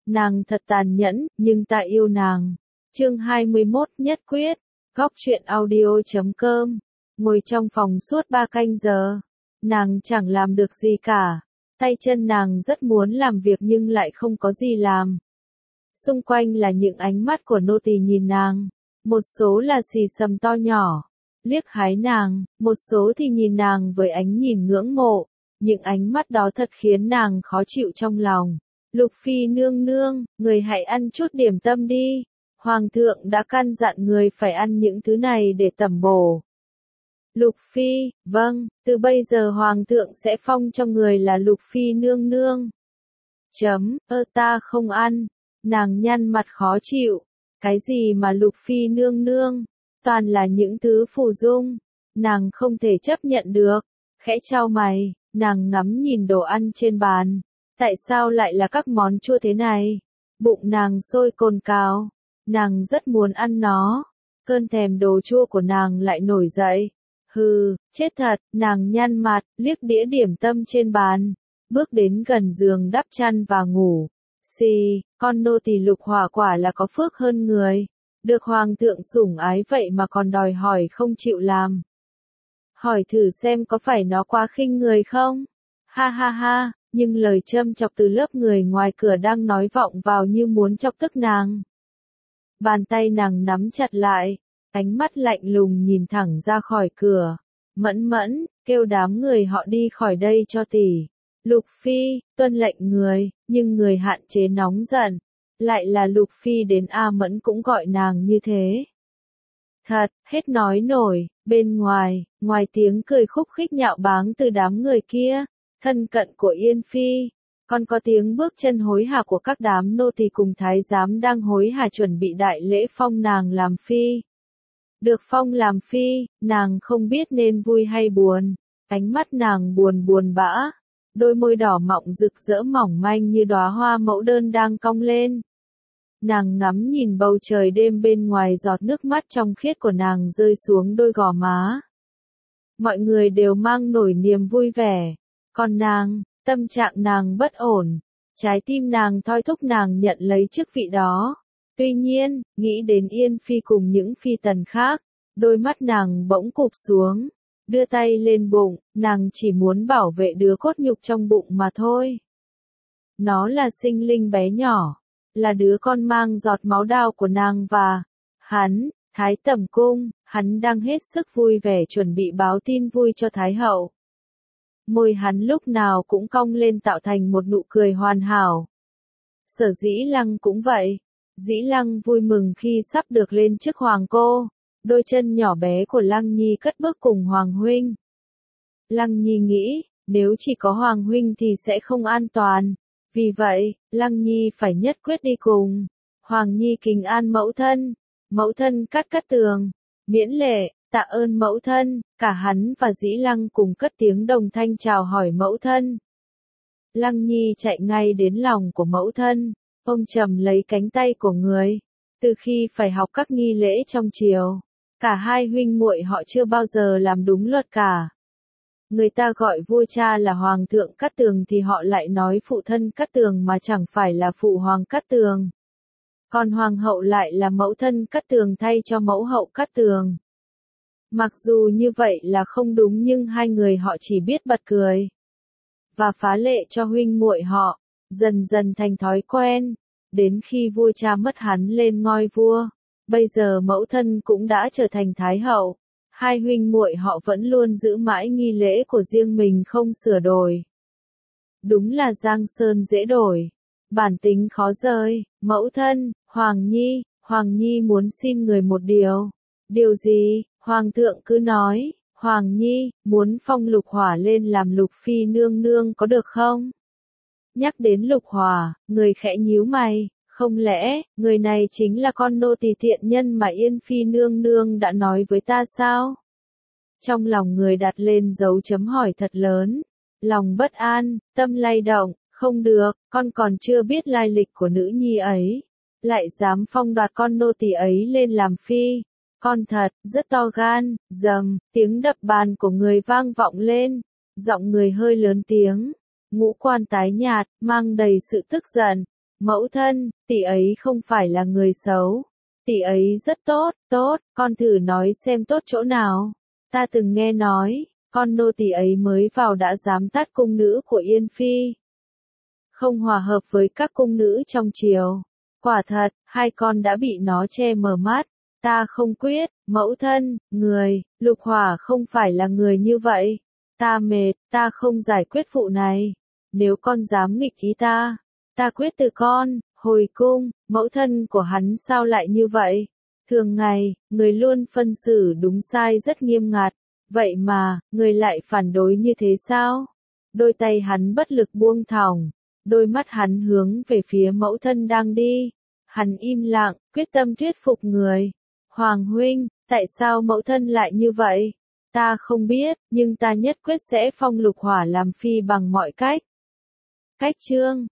Nàng thật tàn nhẫn, nhưng ta yêu nàng. Chương 21 nhất quyết. Góc truyện audio.com. Ngồi trong phòng suốt 3 canh giờ. Nàng chẳng làm được gì cả. Tay chân nàng rất muốn làm việc nhưng lại không có gì làm. Xung quanh là những ánh mắt của nô tỳ nhìn nàng. Một số là xì xầm to nhỏ, liếc hái nàng, một số thì nhìn nàng với ánh nhìn ngưỡng mộ. Những ánh mắt đó thật khiến nàng khó chịu trong lòng. Lục Phi nương nương, người hãy ăn chút điểm tâm đi. Hoàng thượng đã căn dặn người phải ăn những thứ này để tẩm bổ. Lục Phi, vâng, từ bây giờ Hoàng thượng sẽ phong cho người là Lục Phi nương nương. Ta không ăn. Nàng nhăn mặt khó chịu. Cái gì mà Lục Phi nương nương? Toàn là những thứ phù dung. Nàng không thể chấp nhận được. Khẽ chau mày, nàng ngắm nhìn đồ ăn trên bàn. Tại sao lại là các món chua thế này? Bụng nàng sôi cồn cào. Nàng rất muốn ăn nó. Cơn thèm đồ chua của nàng lại nổi dậy. Hừ, chết thật, nàng nhăn mặt, liếc đĩa điểm tâm trên bàn. Bước đến gần giường đắp chăn và ngủ. Xì, con nô tỳ Lục Hỏa quả là có phước hơn người. Được Hoàng thượng sủng ái vậy mà còn đòi hỏi không chịu làm. Hỏi thử xem có phải nó quá khinh người không? Ha ha ha, nhưng lời châm chọc từ lớp người ngoài cửa đang nói vọng vào như muốn chọc tức nàng. Bàn tay nàng nắm chặt lại, ánh mắt lạnh lùng nhìn thẳng ra khỏi cửa. Mẫn mẫn, kêu đám người họ đi khỏi đây cho tỷ. Lục Phi, tuân lệnh người, nhưng người hạn chế nóng giận. Lại là Lục Phi đến A Mẫn cũng gọi nàng như thế. Thật, hết nói nổi, bên ngoài, ngoài tiếng cười khúc khích nhạo báng từ đám người kia, thân cận của Yên Phi, còn có tiếng bước chân hối hả của các đám nô tỳ cùng thái giám đang hối hả chuẩn bị đại lễ phong nàng làm phi. Được phong làm phi, nàng không biết nên vui hay buồn, ánh mắt nàng buồn buồn bã, đôi môi đỏ mọng rực rỡ mỏng manh như đóa hoa mẫu đơn đang cong lên. Nàng ngắm nhìn bầu trời đêm bên ngoài, giọt nước mắt trong khiết của nàng rơi xuống đôi gò má. Mọi người đều mang nổi niềm vui vẻ, còn nàng, tâm trạng nàng bất ổn, trái tim nàng thôi thúc nàng nhận lấy chức vị đó. Tuy nhiên, nghĩ đến Yên Phi cùng những phi tần khác, đôi mắt nàng bỗng cụp xuống, đưa tay lên bụng, nàng chỉ muốn bảo vệ đứa cốt nhục trong bụng mà thôi. Nó là sinh linh bé nhỏ, là đứa con mang giọt máu đao của nàng và hắn, Thái Tẩm Cung, hắn đang hết sức vui vẻ chuẩn bị báo tin vui cho Thái Hậu. Môi hắn lúc nào cũng cong lên tạo thành một nụ cười hoàn hảo. Sở Dĩ Lăng cũng vậy. Dĩ Lăng vui mừng khi sắp được lên chức hoàng cô. Đôi chân nhỏ bé của Lăng Nhi cất bước cùng Hoàng huynh. Lăng Nhi nghĩ, nếu chỉ có Hoàng huynh thì sẽ không an toàn. Vì vậy, Lăng Nhi phải nhất quyết đi cùng. Hoàng Nhi kính an mẫu thân. Mẫu thân Cát Cát Tường. Miễn lệ, tạ ơn mẫu thân. Cả hắn và Dĩ Lăng cùng cất tiếng đồng thanh chào hỏi mẫu thân. Lăng Nhi chạy ngay đến lòng của mẫu thân, ôm chầm lấy cánh tay của người. Từ khi phải học các nghi lễ trong triều, cả hai huynh muội họ chưa bao giờ làm đúng luật cả. Người ta gọi vua cha là Hoàng thượng Cát Tường thì họ lại nói phụ thân Cát Tường mà chẳng phải là phụ hoàng Cát Tường. Còn Hoàng hậu lại là mẫu thân Cát Tường thay cho mẫu hậu Cát Tường. Mặc dù như vậy là không đúng nhưng hai người họ chỉ biết bật cười và phá lệ cho huynh muội họ, dần dần thành thói quen, đến khi vua cha mất hắn lên ngôi vua, bây giờ mẫu thân cũng đã trở thành Thái Hậu, hai huynh muội họ vẫn luôn giữ mãi nghi lễ của riêng mình không sửa đổi. Đúng là Giang Sơn dễ đổi, bản tính khó rời. Mẫu thân, Hoàng Nhi muốn xin người một điều. Điều gì? Hoàng thượng cứ nói. Hoàng Nhi, muốn phong Lục Hỏa lên làm Lục Phi nương nương có được không? Nhắc đến Lục Hỏa, người khẽ nhíu mày, không lẽ, người này chính là con nô tỳ tiện nhân mà Yên Phi nương nương đã nói với ta sao? Trong lòng người đặt lên dấu chấm hỏi thật lớn, lòng bất an, tâm lay động, không được, con còn chưa biết lai lịch của nữ nhi ấy, lại dám phong đoạt con nô tỳ ấy lên làm phi. Con thật, rất to gan. Dầm, tiếng đập bàn của người vang vọng lên, giọng người hơi lớn tiếng, ngũ quan tái nhạt, mang đầy sự tức giận. Mẫu thân, tỷ ấy không phải là người xấu. Tỷ ấy rất tốt, tốt, con thử nói xem tốt chỗ nào. Ta từng nghe nói, con nô tỳ ấy mới vào đã dám tát cung nữ của Yên Phi. Không hòa hợp với các cung nữ trong triều. Quả thật, hai con đã bị nó che mờ mắt. Ta không quyết, mẫu thân, người, Lục Hỏa không phải là người như vậy. Ta mệt, ta không giải quyết vụ này. Nếu con dám nghịch ý ta quyết từ con, hồi cung, mẫu thân của hắn sao lại như vậy? Thường ngày, người luôn phân xử đúng sai rất nghiêm ngặt. Vậy mà, người lại phản đối như thế sao? Đôi tay hắn bất lực buông thõng, đôi mắt hắn hướng về phía mẫu thân đang đi. Hắn im lặng, quyết tâm thuyết phục người. Hoàng huynh, tại sao mẫu thân lại như vậy? Ta không biết, nhưng ta nhất quyết sẽ phong Lục Hỏa làm phi bằng mọi cách. Cách chương